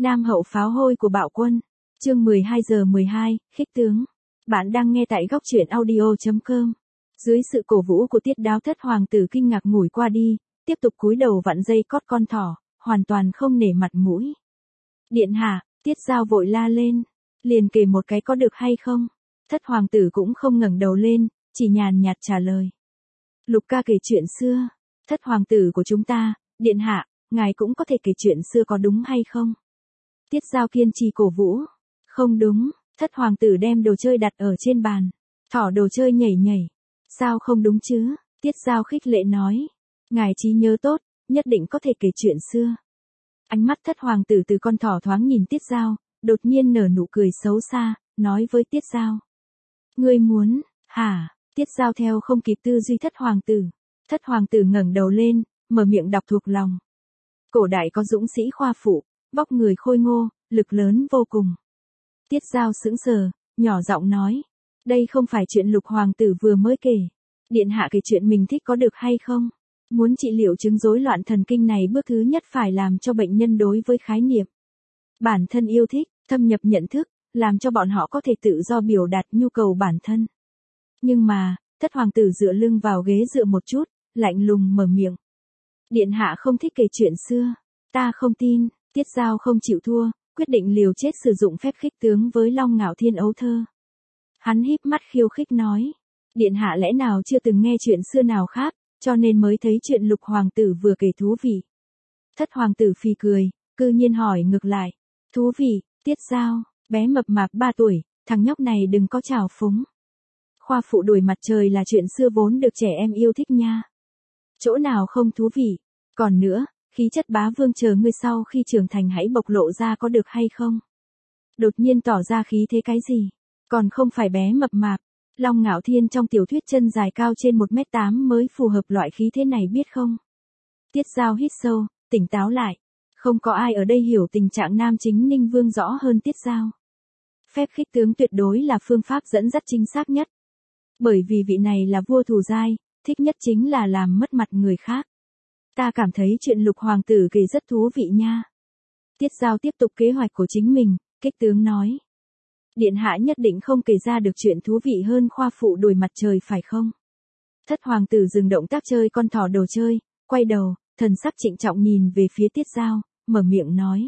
Nam hậu pháo hôi của bạo quân. Chương 12:12, khích tướng. Bạn đang nghe tại góc truyện audio.com. Dưới sự cổ vũ của Tiết Đáo, thất hoàng tử kinh ngạc ngủi qua đi, tiếp tục cúi đầu vặn dây cót con thỏ, hoàn toàn không nể mặt mũi. Điện hạ, Tiết Dao vội la lên, liền kể một cái có được hay không? Thất hoàng tử cũng không ngẩng đầu lên, chỉ nhàn nhạt trả lời. Lục ca kể chuyện xưa. Thất hoàng tử của chúng ta, điện hạ, ngài cũng có thể kể chuyện xưa có đúng hay không? Tiết Dao kiên trì cổ vũ. Không đúng. Thất hoàng tử đem đồ chơi đặt ở trên bàn. Thỏ đồ chơi nhảy nhảy. Sao không đúng chứ? Tiết Dao khích lệ nói. Ngài trí nhớ tốt, nhất định có thể kể chuyện xưa. Ánh mắt thất hoàng tử từ con thỏ thoáng nhìn Tiết Dao, đột nhiên nở nụ cười xấu xa, nói với Tiết Dao. Ngươi muốn, hả? Tiết Dao theo không kịp tư duy thất hoàng tử. Thất hoàng tử ngẩng đầu lên, mở miệng đọc thuộc lòng. Cổ đại có dũng sĩ khoa phụ, vóc người khôi ngô, lực lớn vô cùng. Tiết Dao sững sờ, nhỏ giọng nói. Đây không phải chuyện lục hoàng tử vừa mới kể. Điện hạ kể chuyện mình thích có được hay không? Muốn trị liệu chứng rối loạn thần kinh này, bước thứ nhất phải làm cho bệnh nhân đối với khái niệm bản thân yêu thích, thâm nhập nhận thức, làm cho bọn họ có thể tự do biểu đạt nhu cầu bản thân. Nhưng mà, thất hoàng tử dựa lưng vào ghế dựa một chút, lạnh lùng mở miệng. Điện hạ không thích kể chuyện xưa. Ta không tin. Tiết Dao không chịu thua, quyết định liều chết sử dụng phép khích tướng với Long Ngạo Thiên ấu thơ. Hắn híp mắt khiêu khích nói. Điện hạ lẽ nào chưa từng nghe chuyện xưa nào khác, cho nên mới thấy chuyện lục hoàng tử vừa kể thú vị. Thất hoàng tử phì cười, cư nhiên hỏi ngược lại. Thú vị, Tiết Dao, bé mập mạp 3 tuổi, thằng nhóc này đừng có trào phúng. Khoa phụ đuổi mặt trời là chuyện xưa vốn được trẻ em yêu thích nha. Chỗ nào không thú vị? Còn nữa, khí chất bá vương chờ ngươi sau khi trưởng thành hãy bộc lộ ra có được hay không? Đột nhiên tỏ ra khí thế cái gì? Còn không phải bé mập mạp. Long Ngạo Thiên trong tiểu thuyết chân dài cao trên 1m8 mới phù hợp loại khí thế này biết không? Tiết Dao hít sâu, tỉnh táo lại. Không có ai ở đây hiểu tình trạng nam chính Ninh Vương rõ hơn Tiết Dao. Phép khích tướng tuyệt đối là phương pháp dẫn dắt chính xác nhất. Bởi vì vị này là vua thù dai, thích nhất chính là làm mất mặt người khác. Ta cảm thấy chuyện lục hoàng tử kể rất thú vị nha. Tiết Dao tiếp tục kế hoạch của chính mình, kích tướng nói. Điện hạ nhất định không kể ra được chuyện thú vị hơn khoa phụ đuổi mặt trời phải không? Thất hoàng tử dừng động tác chơi con thỏ đồ chơi, quay đầu, thần sắc trịnh trọng nhìn về phía Tiết Dao, mở miệng nói.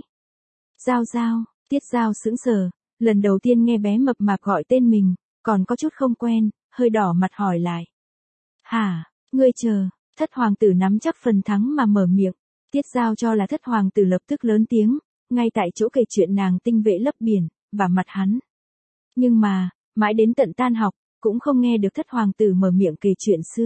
Dao Dao. Tiết Dao sững sờ, lần đầu tiên nghe bé mập mạp gọi tên mình, còn có chút không quen, hơi đỏ mặt hỏi lại. Hả, ngươi chờ. Thất hoàng tử nắm chắc phần thắng mà mở miệng. Tiết Dao cho là thất hoàng tử lập tức lớn tiếng, ngay tại chỗ kể chuyện nàng tinh vệ lấp biển, và mặt hắn. Nhưng mà, mãi đến tận tan học, cũng không nghe được thất hoàng tử mở miệng kể chuyện xưa.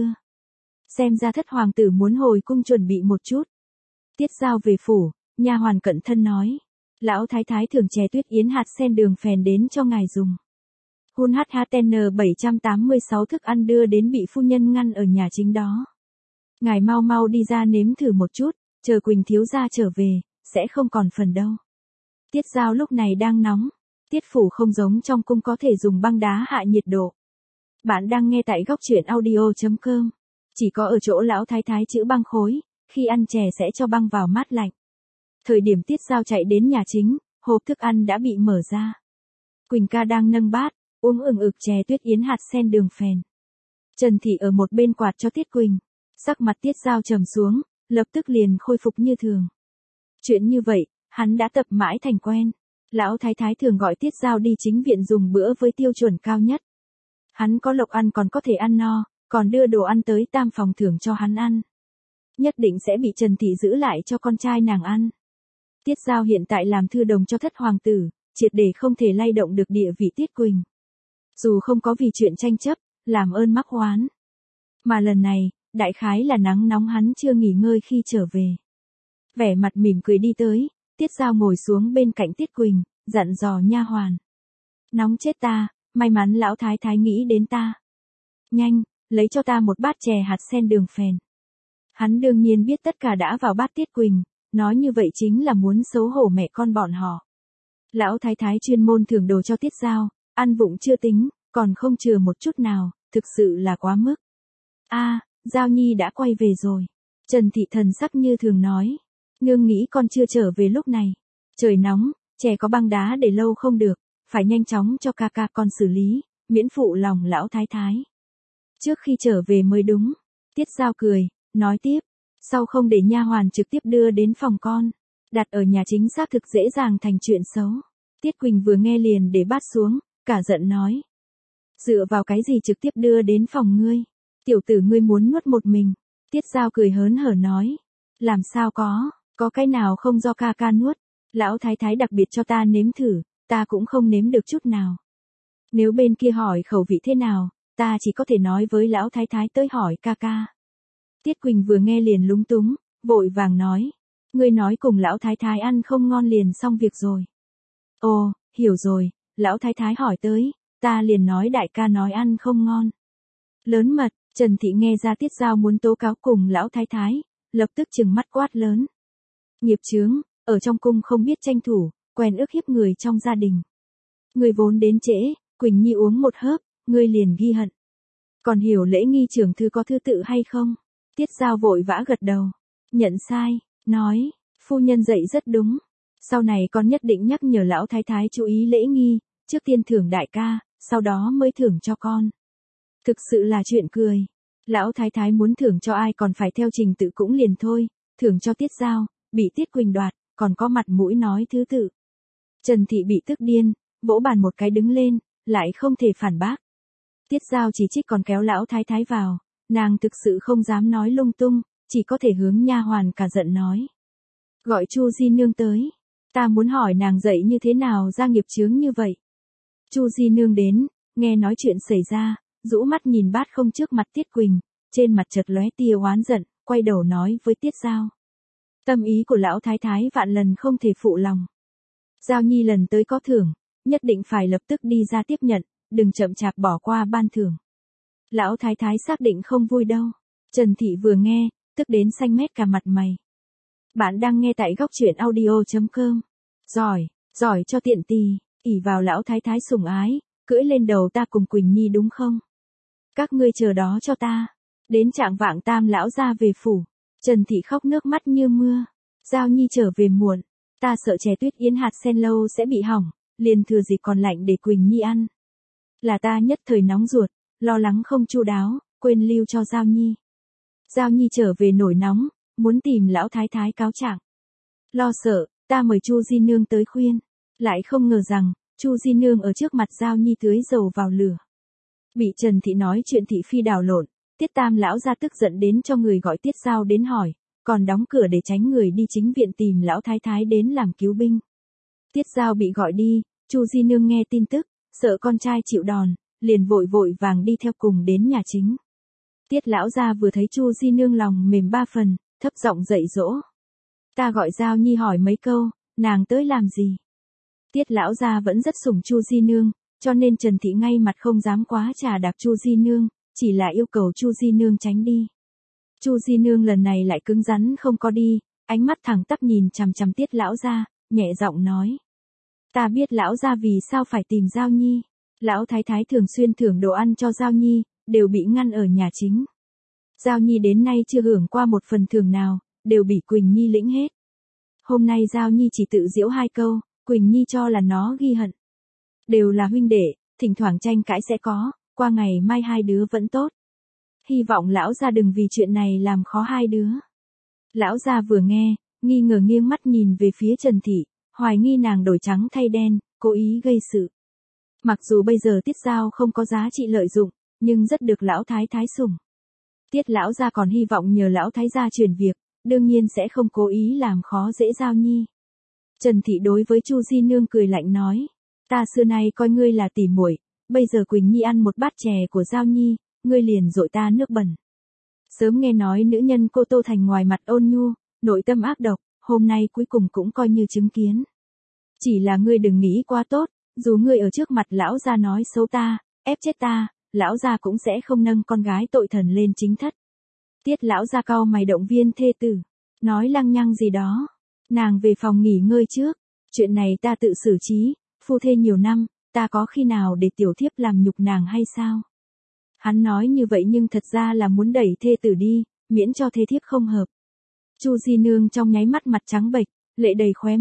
Xem ra thất hoàng tử muốn hồi cung chuẩn bị một chút. Tiết Dao về phủ, nha hoàn cận thân nói. Lão thái thái thường chè tuyết yến hạt sen đường phèn đến cho ngài dùng. Hun HHN 786 thức ăn đưa đến bị phu nhân ngăn ở nhà chính đó. Ngài mau mau đi ra nếm thử một chút, chờ Quỳnh thiếu gia trở về, sẽ không còn phần đâu. Tiết Dao lúc này đang nóng. Tiết phủ không giống trong cung có thể dùng băng đá hạ nhiệt độ. Bạn đang nghe tại góc truyện audio.com. Chỉ có ở chỗ lão thái thái chữ băng khối, khi ăn chè sẽ cho băng vào mát lạnh. Thời điểm Tiết Dao chạy đến nhà chính, hộp thức ăn đã bị mở ra. Quỳnh ca đang nâng bát, uống ừng ực chè tuyết yến hạt sen đường phèn. Trần Thị ở một bên quạt cho Tiết Quỳnh. Sắc mặt Tiết Dao trầm xuống, lập tức liền khôi phục như thường. Chuyện như vậy, hắn đã tập mãi thành quen. Lão thái thái thường gọi Tiết Dao đi chính viện dùng bữa với tiêu chuẩn cao nhất. Hắn có lộc ăn còn có thể ăn no, còn đưa đồ ăn tới tam phòng thưởng cho hắn ăn. Nhất định sẽ bị Trần Thị giữ lại cho con trai nàng ăn. Tiết Dao hiện tại làm thư đồng cho thất hoàng tử, triệt để không thể lay động được địa vị Tiết Quỳnh. Dù không có vì chuyện tranh chấp, làm ơn mắc oán. Mà lần này, đại khái là nắng nóng hắn chưa nghỉ ngơi khi trở về. Vẻ mặt mỉm cười đi tới, Tiết Dao ngồi xuống bên cạnh Tiết Quỳnh, dặn dò nha hoàn. Nóng chết ta, may mắn lão thái thái nghĩ đến ta. Nhanh, lấy cho ta một bát chè hạt sen đường phèn. Hắn đương nhiên biết tất cả đã vào bát Tiết Quỳnh, nói như vậy chính là muốn xấu hổ mẹ con bọn họ. Lão thái thái chuyên môn thưởng đồ cho Tiết Dao, ăn vụng chưa tính, còn không chừa một chút nào, thực sự là quá mức. Dao Nhi đã quay về rồi. Trần Thị thần sắc như thường nói. Nương nghĩ con chưa trở về lúc này. Trời nóng, chè có băng đá để lâu không được, phải nhanh chóng cho ca ca con xử lý, miễn phụ lòng lão thái thái. Trước khi trở về mới đúng. Tiết Giao cười, nói tiếp, sau không để nha hoàn trực tiếp đưa đến phòng con, đặt ở nhà chính xác thực dễ dàng thành chuyện xấu. Tiết Quỳnh vừa nghe liền để bát xuống, cả giận nói. Dựa vào cái gì trực tiếp đưa đến phòng ngươi? Tiểu tử ngươi muốn nuốt một mình. Tiết Giao cười hớn hở nói. Làm sao có cái nào không do ca ca nuốt. Lão thái thái đặc biệt cho ta nếm thử, ta cũng không nếm được chút nào. Nếu bên kia hỏi khẩu vị thế nào, ta chỉ có thể nói với lão thái thái tới hỏi ca ca. Tiết Quỳnh vừa nghe liền lúng túng, vội vàng nói. Ngươi nói cùng lão thái thái ăn không ngon liền xong việc rồi. Ồ, hiểu rồi, lão thái thái hỏi tới, ta liền nói đại ca nói ăn không ngon. Lớn mật, Trần Thị nghe ra Tiết Giao muốn tố cáo cùng lão thái thái, lập tức trừng mắt quát lớn. Nghiệp chướng, ở trong cung không biết tranh thủ, quen ức hiếp người trong gia đình. Ngươi vốn đến trễ, Quỳnh Nhi uống một hớp, ngươi liền ghi hận. Còn hiểu lễ nghi trưởng thư có thứ tự hay không? Tiết Giao vội vã gật đầu, nhận sai, nói, phu nhân dạy rất đúng. Sau này con nhất định nhắc nhở lão thái thái chú ý lễ nghi, trước tiên thưởng đại ca, sau đó mới thưởng cho con. Thực sự là chuyện cười. Lão thái thái muốn thưởng cho ai còn phải theo trình tự cũng liền thôi, thưởng cho Tiết Giao, bị Tiết Quỳnh đoạt, còn có mặt mũi nói thứ tự. Trần Thị bị tức điên, vỗ bàn một cái đứng lên, lại không thể phản bác. Tiết Giao chỉ trích còn kéo lão thái thái vào, nàng thực sự không dám nói lung tung, chỉ có thể hướng nha hoàn cả giận nói. Gọi Chu Di Nương tới, ta muốn hỏi nàng dạy như thế nào ra nghiệp chướng như vậy. Chu Di Nương đến, nghe nói chuyện xảy ra, rũ mắt nhìn bát không trước mặt Tiết Quỳnh, trên mặt chợt lóe tia oán giận, quay đầu nói với Tiết Giao. Tâm ý của lão thái thái vạn lần không thể phụ lòng. Giao Nhi lần tới có thưởng, nhất định phải lập tức đi ra tiếp nhận, đừng chậm chạp bỏ qua ban thưởng. Lão thái thái xác định không vui đâu. Trần Thị vừa nghe, tức đến xanh mét cả mặt mày. Bạn đang nghe tại góc truyện audio.com. Giỏi cho tiện tì, ỷ vào lão thái thái sủng ái, cưỡi lên đầu ta cùng Quỳnh Nhi đúng không? Các ngươi chờ đó cho ta. Đến trạng vạng Tam lão ra về phủ. Trần Thị khóc nước mắt như mưa. Giao Nhi trở về muộn, ta sợ chè tuyết yến hạt sen lâu sẽ bị hỏng, liền thừa dịp còn lạnh để Quỳnh Nhi ăn. Là ta nhất thời nóng ruột, lo lắng không chu đáo, quên lưu cho Giao Nhi. Giao Nhi trở về nổi nóng, muốn tìm lão thái thái cáo trạng. Lo sợ, ta mời Chu Di Nương tới khuyên, lại không ngờ rằng Chu Di Nương ở trước mặt Giao Nhi tưới dầu vào lửa. Bị Trần Thị nói chuyện thị phi đảo lộn, Tiết Tam lão ra tức giận đến cho người gọi Tiết Giao đến hỏi, còn đóng cửa để tránh người đi chính viện tìm lão thái thái đến làm cứu binh. Tiết Giao bị gọi đi, Chu Di Nương nghe tin tức, sợ con trai chịu đòn, liền vội vàng đi theo cùng đến nhà chính. Tiết lão gia vừa thấy Chu Di Nương lòng mềm ba phần, thấp giọng dạy dỗ. Ta gọi Giao Nhi hỏi mấy câu, nàng tới làm gì? Tiết lão gia vẫn rất sủng Chu Di Nương, cho nên Trần Thị ngay mặt không dám quá trà đạp Chu Di Nương, chỉ là yêu cầu Chu Di Nương tránh đi. Chu Di Nương lần này lại cứng rắn không có đi, ánh mắt thẳng tắp nhìn chằm chằm Tiết lão gia, nhẹ giọng nói. Ta biết lão gia vì sao phải tìm Giao Nhi. Lão thái thái thường xuyên thưởng đồ ăn cho Giao Nhi, đều bị ngăn ở nhà chính. Giao Nhi đến nay chưa hưởng qua một phần thưởng nào, đều bị Quỳnh Nhi lĩnh hết. Hôm nay Giao Nhi chỉ tự giễu hai câu, Quỳnh Nhi cho là nó ghi hận. Đều là huynh đệ, thỉnh thoảng tranh cãi sẽ có, qua ngày mai hai đứa vẫn tốt. Hy vọng lão gia đừng vì chuyện này làm khó hai đứa. Lão gia vừa nghe, nghi ngờ nghiêng mắt nhìn về phía Trần Thị, hoài nghi nàng đổi trắng thay đen, cố ý gây sự. Mặc dù bây giờ Tiết Giao không có giá trị lợi dụng, nhưng rất được lão thái thái sủng. Tiết lão gia còn hy vọng nhờ lão thái gia truyền việc, đương nhiên sẽ không cố ý làm khó dễ Giao Nhi. Trần Thị đối với Chu Di Nương cười lạnh nói, ta xưa nay coi ngươi là tỉ muội, bây giờ Quỳnh Nhi ăn một bát chè của Giao Nhi, ngươi liền dội ta nước bẩn. Sớm nghe nói nữ nhân cô Tô Thành ngoài mặt ôn nhu, nội tâm ác độc, hôm nay cuối cùng cũng coi như chứng kiến. Chỉ là ngươi đừng nghĩ quá tốt, dù ngươi ở trước mặt lão gia nói xấu ta, ép chết ta, lão gia cũng sẽ không nâng con gái tội thần lên chính thất. Tiết lão gia cau mày động viên thê tử, nói lăng nhăng gì đó. Nàng về phòng nghỉ ngơi trước, chuyện này ta tự xử trí, phu thê nhiều năm, ta có khi nào để tiểu thiếp làm nhục nàng hay sao? Hắn nói như vậy nhưng thật ra là muốn đẩy thê tử đi, miễn cho thê thiếp không hợp. Chu Di Nương trong nháy mắt mặt trắng bệch, lệ đầy khóe mắt,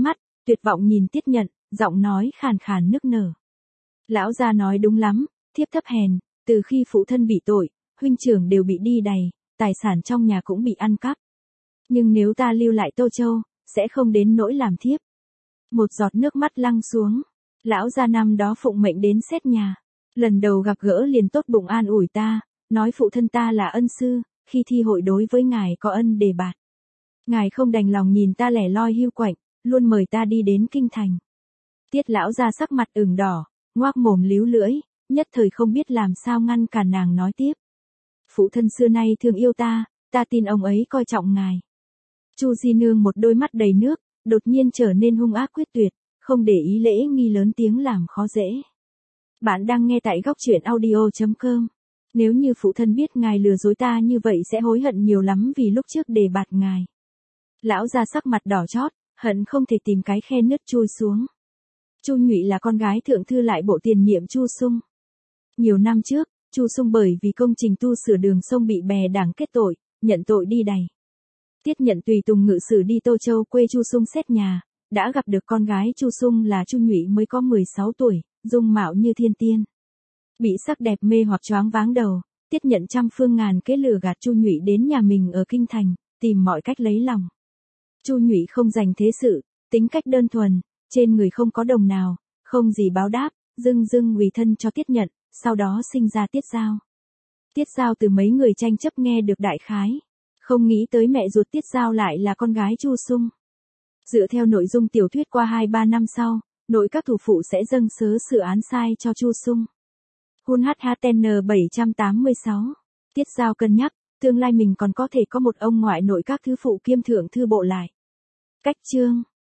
tuyệt vọng nhìn Tiết Nhận, giọng nói khàn khàn nức nở. Lão gia nói đúng lắm, thiếp thấp hèn, từ khi phụ thân bị tội, huynh trưởng đều bị đi đày, tài sản trong nhà cũng bị ăn cắp. Nhưng nếu ta lưu lại Tô Châu, sẽ không đến nỗi làm thiếp. Một giọt nước mắt lăn xuống. Lão gia năm đó phụng mệnh đến xét nhà. Lần đầu gặp gỡ liền tốt bụng an ủi ta, nói phụ thân ta là ân sư, khi thi hội đối với ngài có ân đề bạt. Ngài không đành lòng nhìn ta lẻ loi hiu quạnh, luôn mời ta đi đến kinh thành. Tiết lão gia sắc mặt ửng đỏ, ngoác mồm líu lưỡi, nhất thời không biết làm sao ngăn cản nàng nói tiếp. Phụ thân xưa nay thương yêu ta tin ông ấy coi trọng ngài. Chu Di Nương một đôi mắt đầy nước, đột nhiên trở nên hung ác quyết tuyệt, không để ý lễ nghi lớn tiếng làm khó dễ. Bạn đang nghe tại góc truyện audio.com. Nếu như phụ thân biết ngài lừa dối ta như vậy sẽ hối hận nhiều lắm vì lúc trước đề bạt ngài. Lão ra sắc mặt đỏ chót, hận không thể tìm cái khe nứt chui xuống. Chu Nhụy là con gái thượng thư lại bộ tiền nhiệm Chu Sung. Nhiều năm trước, Chu Sung bởi vì công trình tu sửa đường sông bị bè đảng kết tội, nhận tội đi đày. Tiết Nhận tùy tùng ngự sử đi Tô Châu quê Chu Sung xét nhà, đã gặp được con gái Chu Sung là Chu Nhụy mới có 16 tuổi, dung mạo như thiên tiên. Bị sắc đẹp mê hoặc choáng váng đầu, Tiết Nhận trăm phương ngàn kế lừa gạt Chu Nhụy đến nhà mình ở kinh thành, tìm mọi cách lấy lòng. Chu Nhụy không dành thế sự, tính cách đơn thuần, trên người không có đồng nào, không gì báo đáp, dưng ủy thân cho Tiết Nhận, sau đó sinh ra Tiết Giao. Tiết Giao từ mấy người tranh chấp nghe được đại khái, không nghĩ tới mẹ ruột Tiết Giao lại là con gái Chu Sung. Dựa theo nội dung tiểu thuyết qua 2-3 năm sau, nội các thủ phụ sẽ dâng sớ xử án sai cho Chu Sung. Hun HHN 786. Tiết Giao cân nhắc, tương lai mình còn có thể có một ông ngoại nội các thứ phụ kiêm thượng thư bộ lại. Cách chương